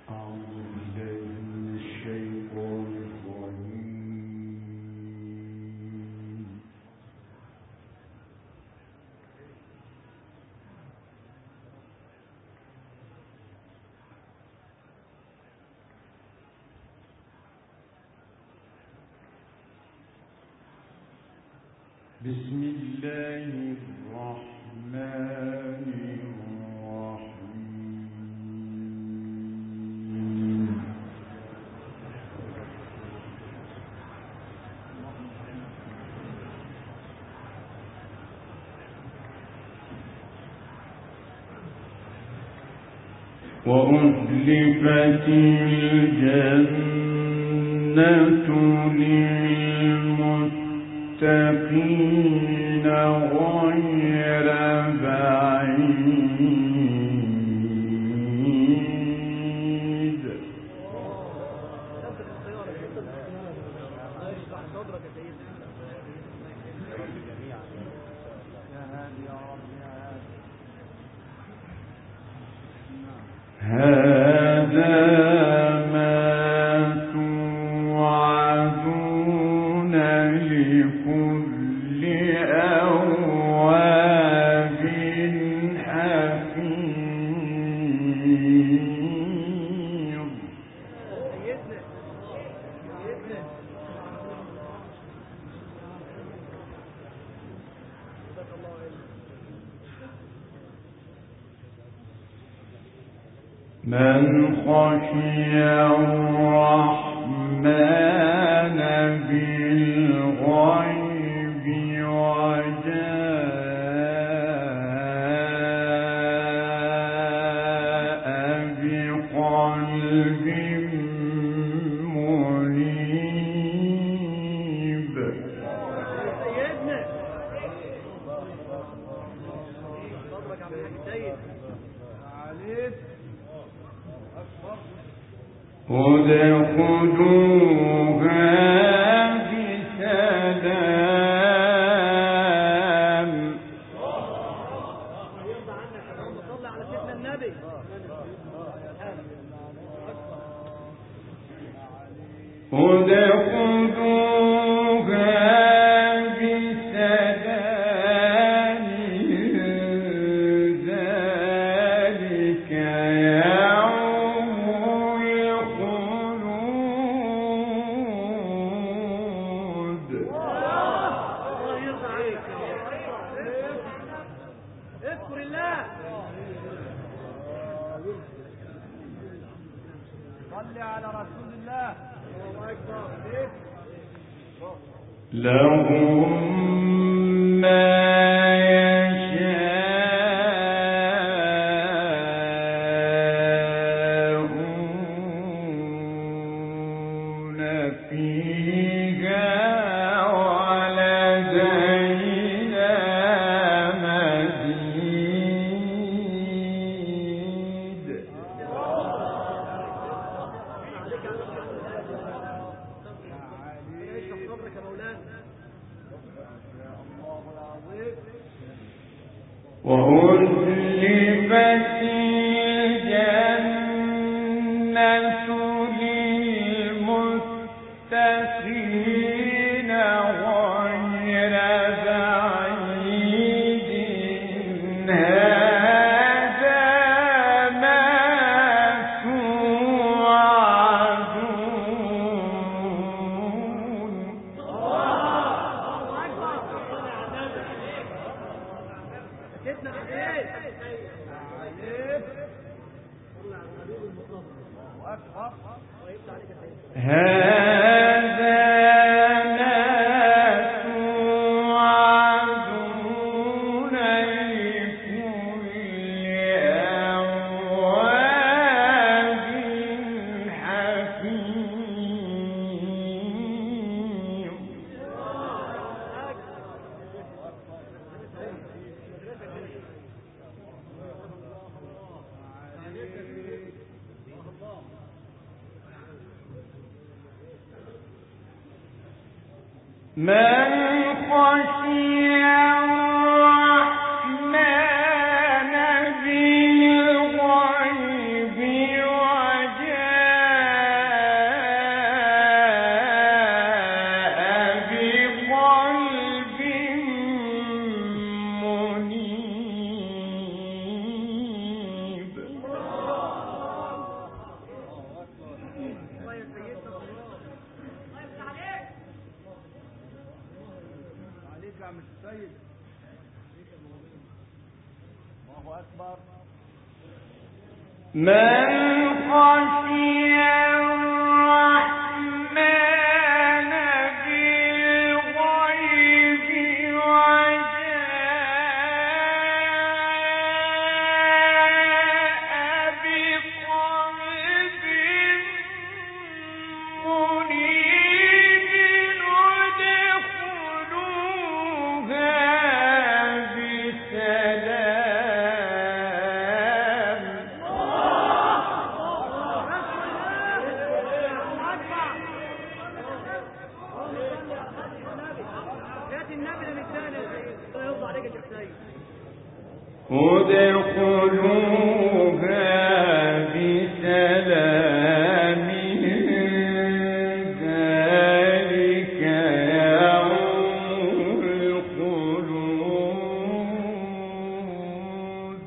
بسم الله الرحمن الرحيم. وأزلفت الجنة للمتقين غير بعيد. هذا ما توعدون لكل أواب حفيظ. من خشي الرحمن بالغيب وجاء بقلب منيب. ادخلوها بسلام. ذلك يوم الخلود. اذكر الله. صل على رسول الله. لهم ما يشاءون فيها ولدينا مزيد. وأزلفت الجنة للمتقين غير بعيد. هذا ما توعدون. هذا ما توعدون لكل أواب حفيظ. من خشي الرحمن بالغيب وجاء من خشي الرحمن بالغيب وجاء بقلب منيب ادخلوها بسلام ذلك يوم الخلود.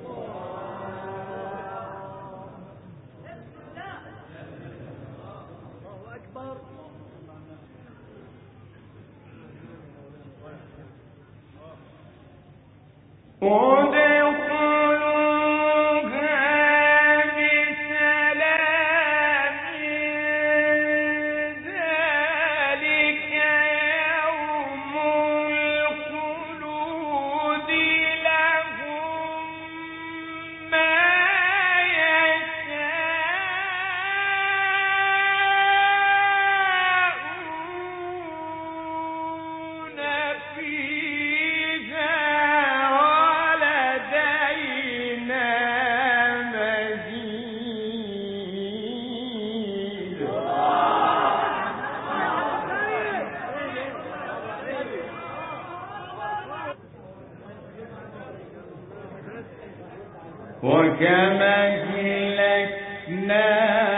وكما أهلكنا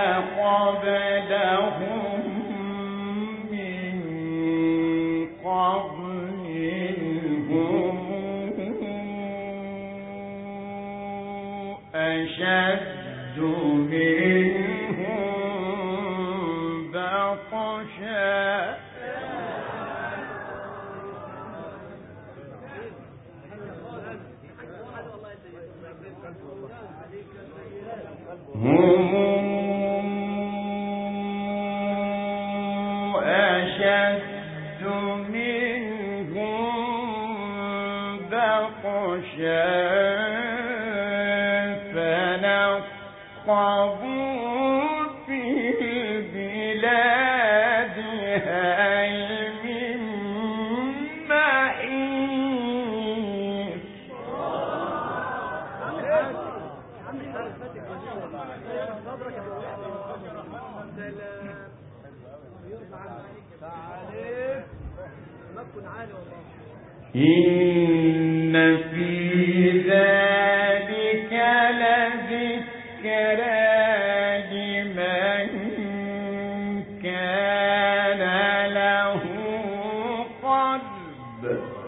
قبلهم من قرن هم أشد منهم بطشا هم أشد منهم بطشا فنقبوا في البلاد هل من محيص. إن في ذلك لذكرى لمن كان له قلب.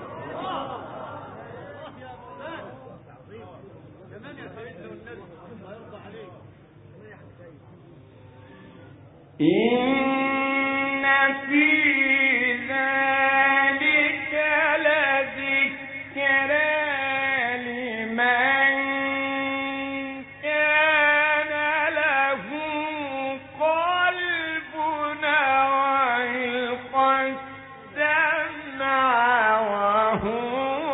إن في ذلك لذكرى لمن كان له قلب وألقى السمع وهو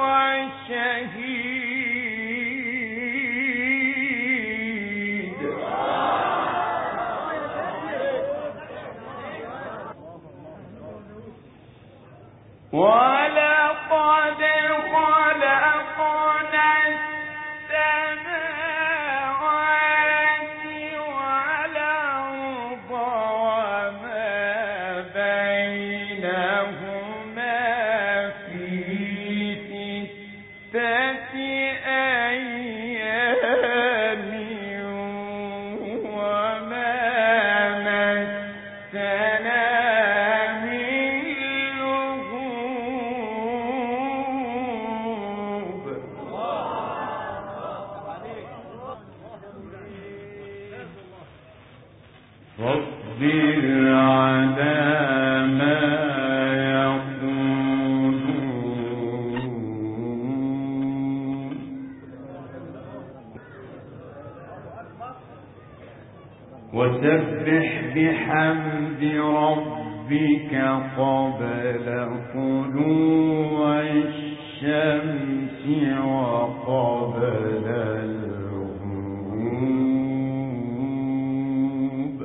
شهيد. ولقد خلقنا السماوات والأرض وما بينهما في 6 أيام وما مسنا واصبر على ما يقولون وسبح بحمد ربك قبل طلوع الشمس وقبل الغروب.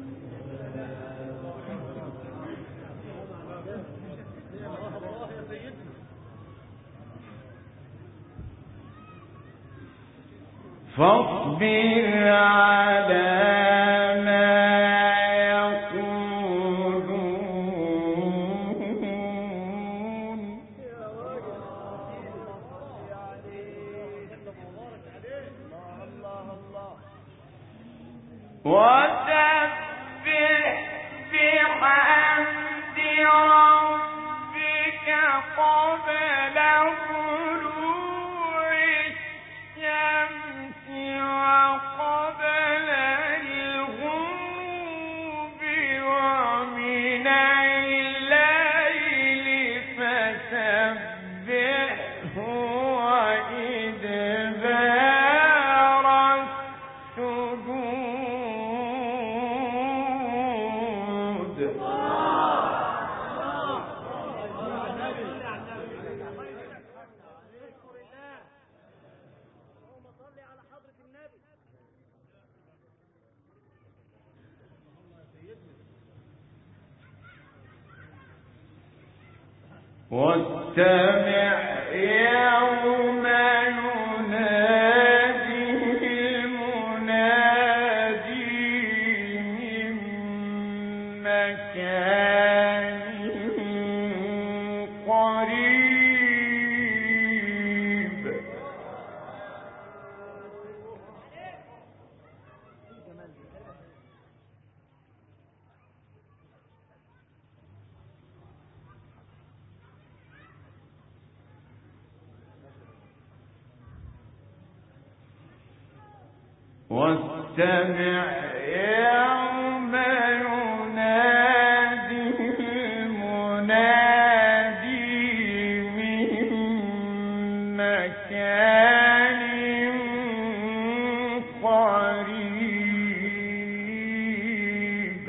فاصبر على واستمع يوم ينادي المنادي من مكان قريب. واستمع يوم ينادي المنادي من مكان قريب.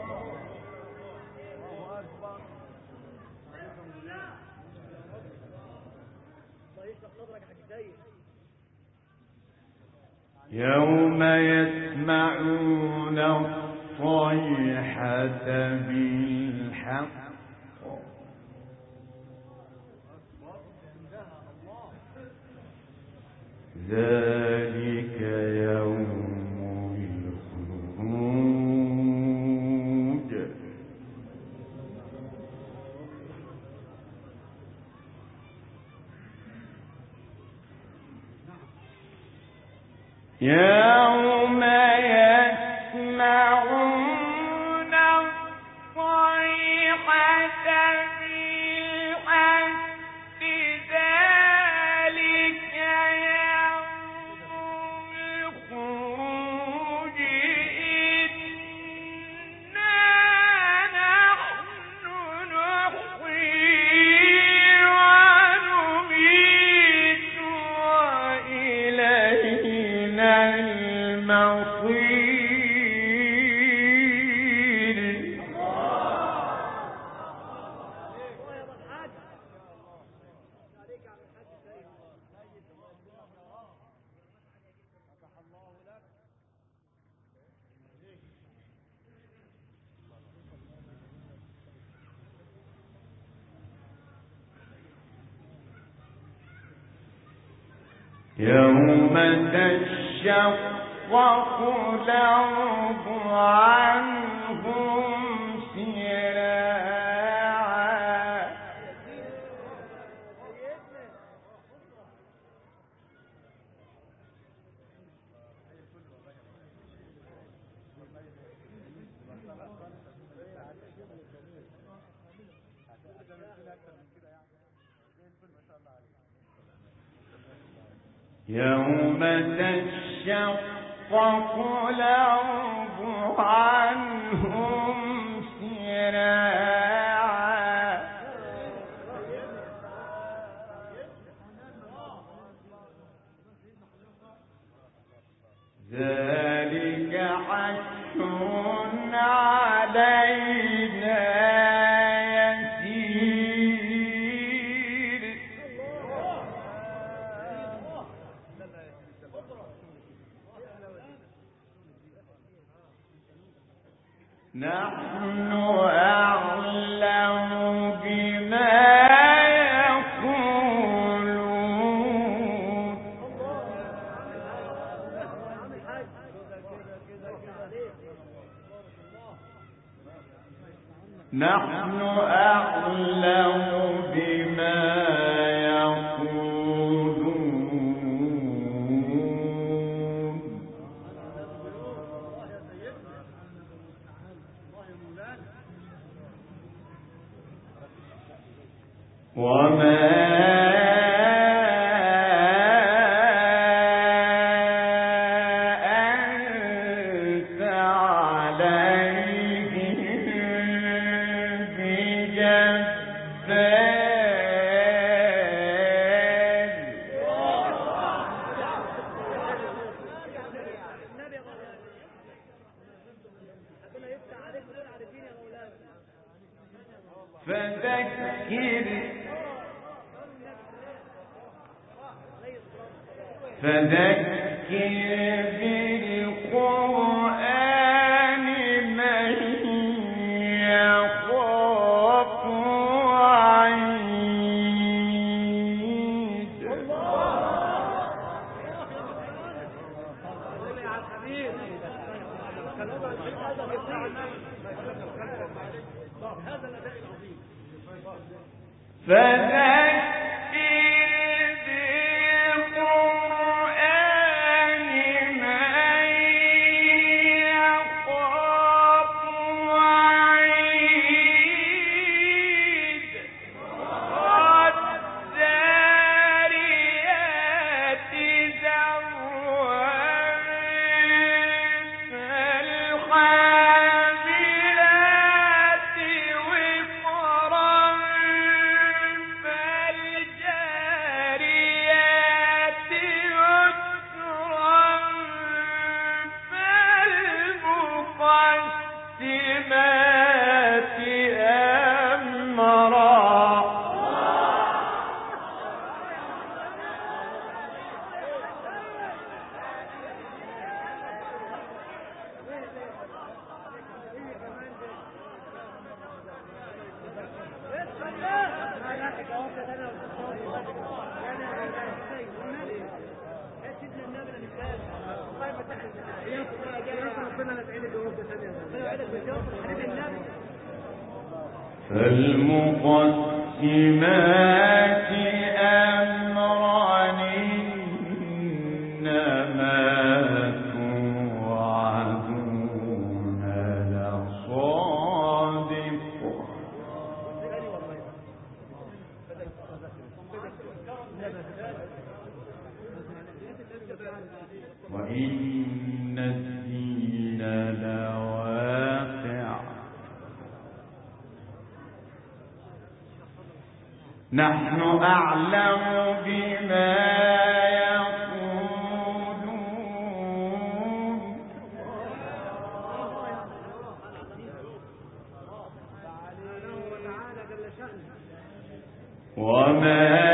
يوم يسمعون الصيحة بالحق ذلك يوم الخروج. يوم يسمعون الصيحة بالحق ذلك يوم الخروج. إنا نحن نحيي ونميت وإلينا المصير. يوم تشقق الأرض عنهم سراعا. يوم تشقق الأرض عنهم سراعا. ذلك حتى علينا يسير. نحن أعلم بما يقولون. نحن أعلم بما يقولون. وما أنت عليهم بجبار. فذكر بالقرآن من يخاف وعيد. فالمقسمات أمرا إنما توعدون لصادق. وإن الدين لواقع. نحن أعلم بما يقولون. وما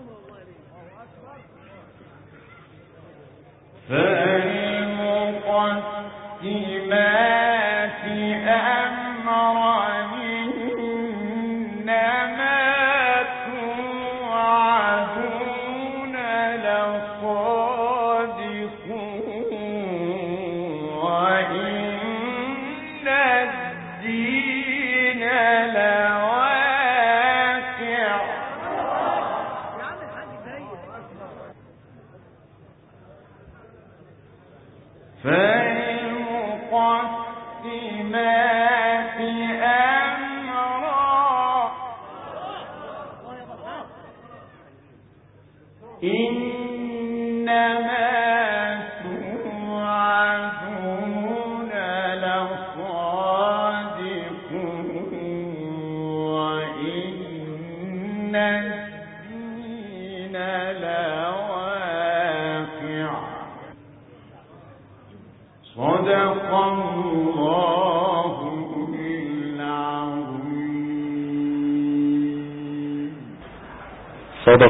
فالمقسمات أمرا إنما توعدون لصادق وإن الدين لواقع. فالمقسمات أمرا إنما توعدون لصادق وإن الدين لواقع. صدق الله العظيم.